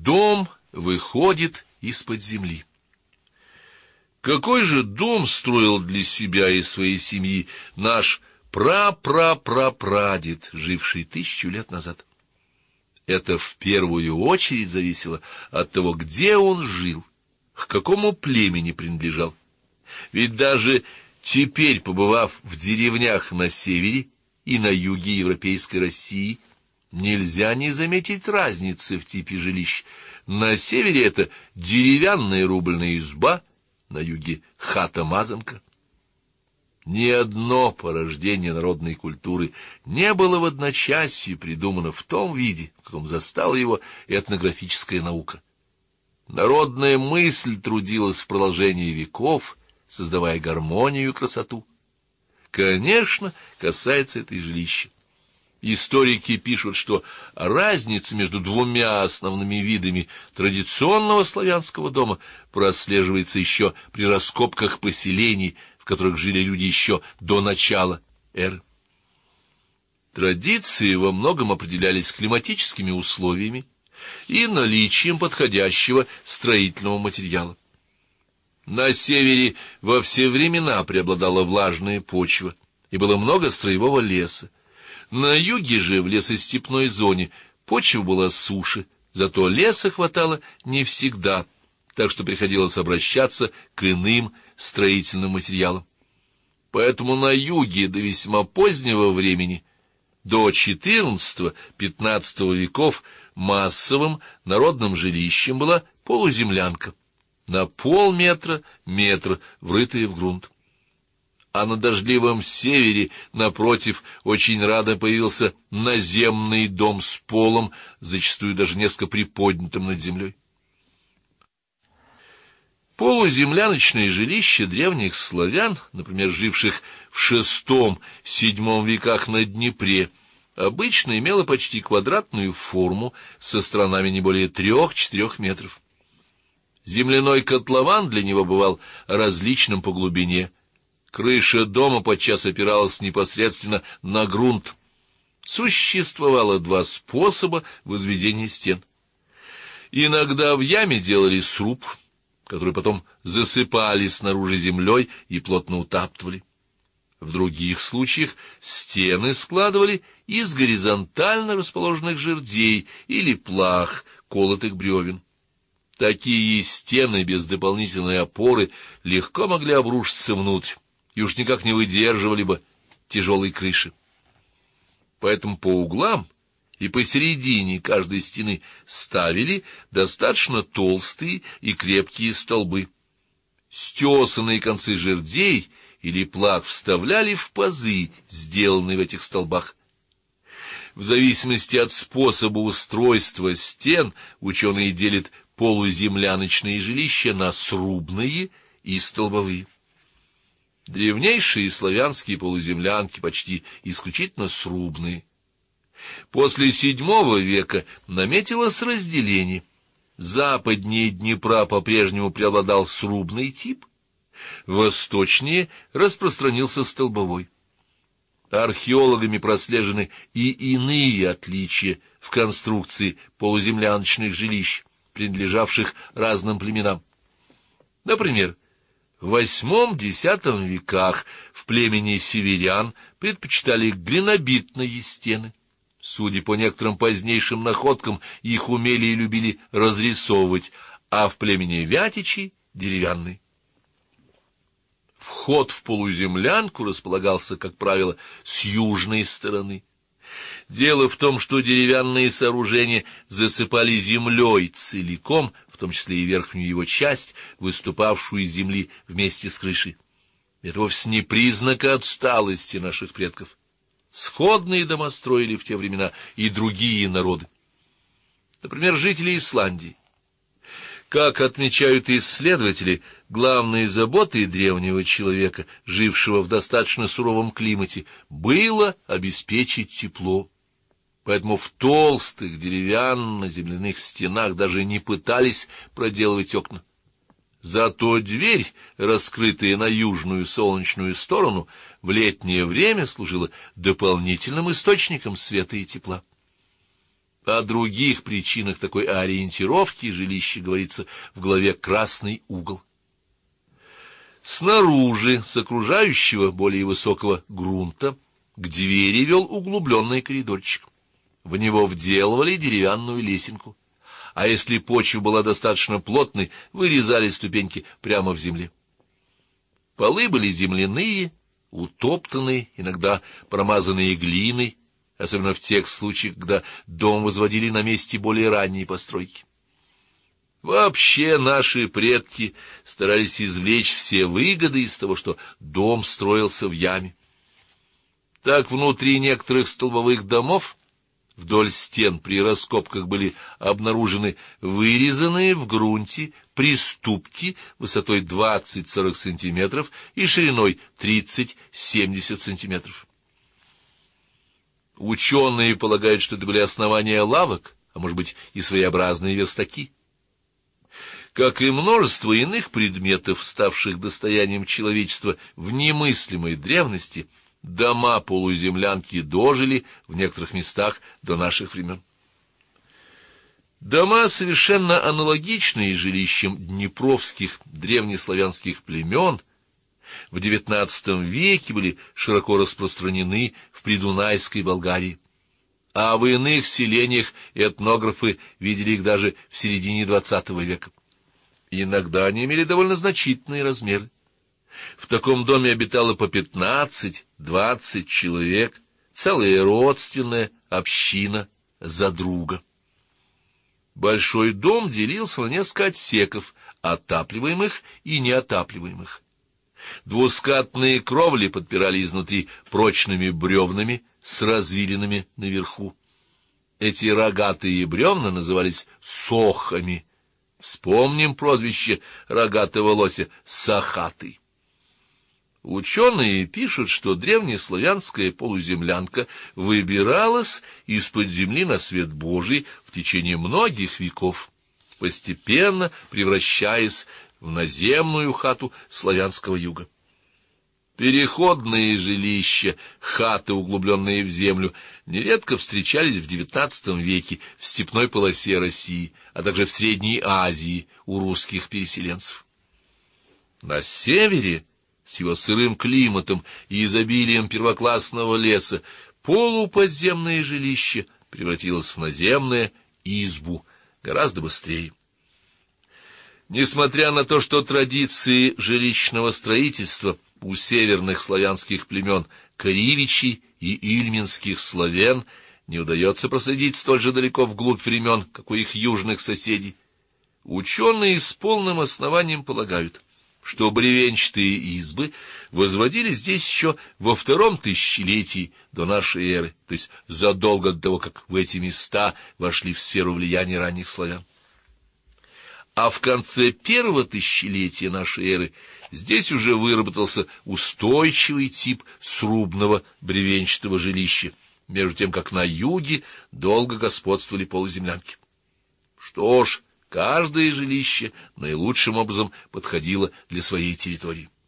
Дом выходит из-под земли. Какой же дом строил для себя и своей семьи наш пра-пра-пра-прадед, живший 1000 лет назад? Это в первую очередь зависело от того, где он жил, к какому племени принадлежал. Ведь даже теперь, побывав в деревнях на севере и на юге европейской России, нельзя не заметить разницы в типе жилищ. На севере это деревянная рубленная изба, на юге хата-мазанка. Ни одно порождение народной культуры не было в одночасье придумано в том виде, в каком застала его этнографическая наука. Народная мысль трудилась в продолжении веков, создавая гармонию и красоту. Конечно, касается это и жилища. Историки пишут, что разница между двумя основными видами традиционного славянского дома прослеживается еще при раскопках поселений, в которых жили люди еще до начала эры. Традиции во многом определялись климатическими условиями и наличием подходящего строительного материала. На севере во все времена преобладала влажная почва, и было много строевого леса. На юге же, в лесостепной зоне, почва была суше, зато леса хватало не всегда, так что приходилось обращаться к иным строительным материалам. Поэтому на юге до весьма позднего времени, до XIV-XV веков, массовым народным жилищем была полуземлянка, на полметра-метр, врытая в грунт. А на дождливом севере, напротив, очень рано появился наземный дом с полом, зачастую даже несколько приподнятым над землей. Полуземляночные жилища древних славян, например, живших в VI-VII веках на Днепре, обычно имело почти квадратную форму со сторонами не более 3-4 метров. Земляной котлован для него бывал различным по глубине. Крыша дома подчас опиралась непосредственно на грунт. Существовало 2 способа возведения стен. Иногда в яме делали сруб, который потом засыпали снаружи землей и плотно утаптывали. В других случаях стены складывали из горизонтально расположенных жердей или плах, колотых бревен. Такие стены без дополнительной опоры легко могли обрушиться внутрь и уж никак не выдерживали бы тяжелой крыши. Поэтому по углам и посередине каждой стены ставили достаточно толстые и крепкие столбы. Стесанные концы жердей или плах вставляли в пазы, сделанные в этих столбах. В зависимости от способа устройства стен ученые делят полуземляночные жилища на срубные и столбовые. Древнейшие славянские полуземлянки почти исключительно срубные. После VII века наметилось разделение. Западнее Днепра по-прежнему преобладал срубный тип, восточнее распространился столбовой. Археологами прослежены и иные отличия в конструкции полуземляночных жилищ, принадлежавших разным племенам. Например, в VIII-X веках в племени северян предпочитали глинобитные стены. Судя по некоторым позднейшим находкам, их умели и любили разрисовывать, а в племени вятичей — деревянные. Вход в полуземлянку располагался, как правило, с южной стороны. Дело в том, что деревянные сооружения засыпали землей целиком, в том числе и верхнюю его часть, выступавшую из земли вместе с крышей. Это вовсе не признак отсталости наших предков. Сходные дома строили в те времена и другие народы. Например, жители Исландии. Как отмечают исследователи, главной заботой древнего человека, жившего в достаточно суровом климате, было обеспечить тепло. Поэтому в толстых деревянно-земляных стенах даже не пытались проделывать окна. Зато дверь, раскрытая на южную солнечную сторону, в летнее время служила дополнительным источником света и тепла. О других причинах такой ориентировки жилища говорится в главе «Красный угол». Снаружи, с окружающего более высокого грунта, к двери вел углубленный коридорчик. В него вделывали деревянную лесенку, а если почва была достаточно плотной, вырезали ступеньки прямо в земле. Полы были земляные, утоптанные, иногда промазанные глиной, особенно в тех случаях, когда дом возводили на месте более ранней постройки. Вообще наши предки старались извлечь все выгоды из того, что дом строился в яме. Так внутри некоторых столбовых домов вдоль стен при раскопках были обнаружены вырезанные в грунте приступки высотой 20-40 сантиметров и шириной 30-70 сантиметров. Ученые полагают, что это были основания лавок, а может быть и своеобразные верстаки. Как и множество иных предметов, ставших достоянием человечества в немыслимой древности, дома-полуземлянки дожили в некоторых местах до наших времен. Дома, совершенно аналогичные жилищам днепровских древнеславянских племен, в XIX веке были широко распространены в Придунайской Болгарии, а в иных селениях этнографы видели их даже в середине XX века. Иногда они имели довольно значительные размеры. В таком доме обитало по 15-20 человек, целая родственная община за друга. Большой дом делился на несколько отсеков, отапливаемых и неотапливаемых. Двускатные кровли подпирали изнутри прочными бревнами с развилинами наверху. Эти рогатые бревна назывались сохами. Вспомним прозвище рогатого лося — сахатый. Ученые пишут, что древнеславянская полуземлянка выбиралась из-под земли на свет Божий в течение многих веков, постепенно превращаясь в наземную хату славянского юга. Переходные жилища, хаты, углубленные в землю, нередко встречались в XIX веке в степной полосе России, а также в Средней Азии у русских переселенцев. На севере, с его сырым климатом и изобилием первоклассного леса, полуподземное жилище превратилось в наземное избу гораздо быстрее. Несмотря на то, что традиции жилищного строительства у северных славянских племен Кривичей и ильминских славян не удается проследить столь же далеко вглубь времен, как у их южных соседей, ученые с полным основанием полагают, что бревенчатые избы возводились здесь еще во втором тысячелетии до нашей эры, то есть задолго до того, как в эти места вошли в сферу влияния ранних славян. А в конце первого тысячелетия нашей эры здесь уже выработался устойчивый тип срубного бревенчатого жилища, между тем как на юге долго господствовали полуземлянки. Что ж, каждое жилище наилучшим образом подходило для своей территории.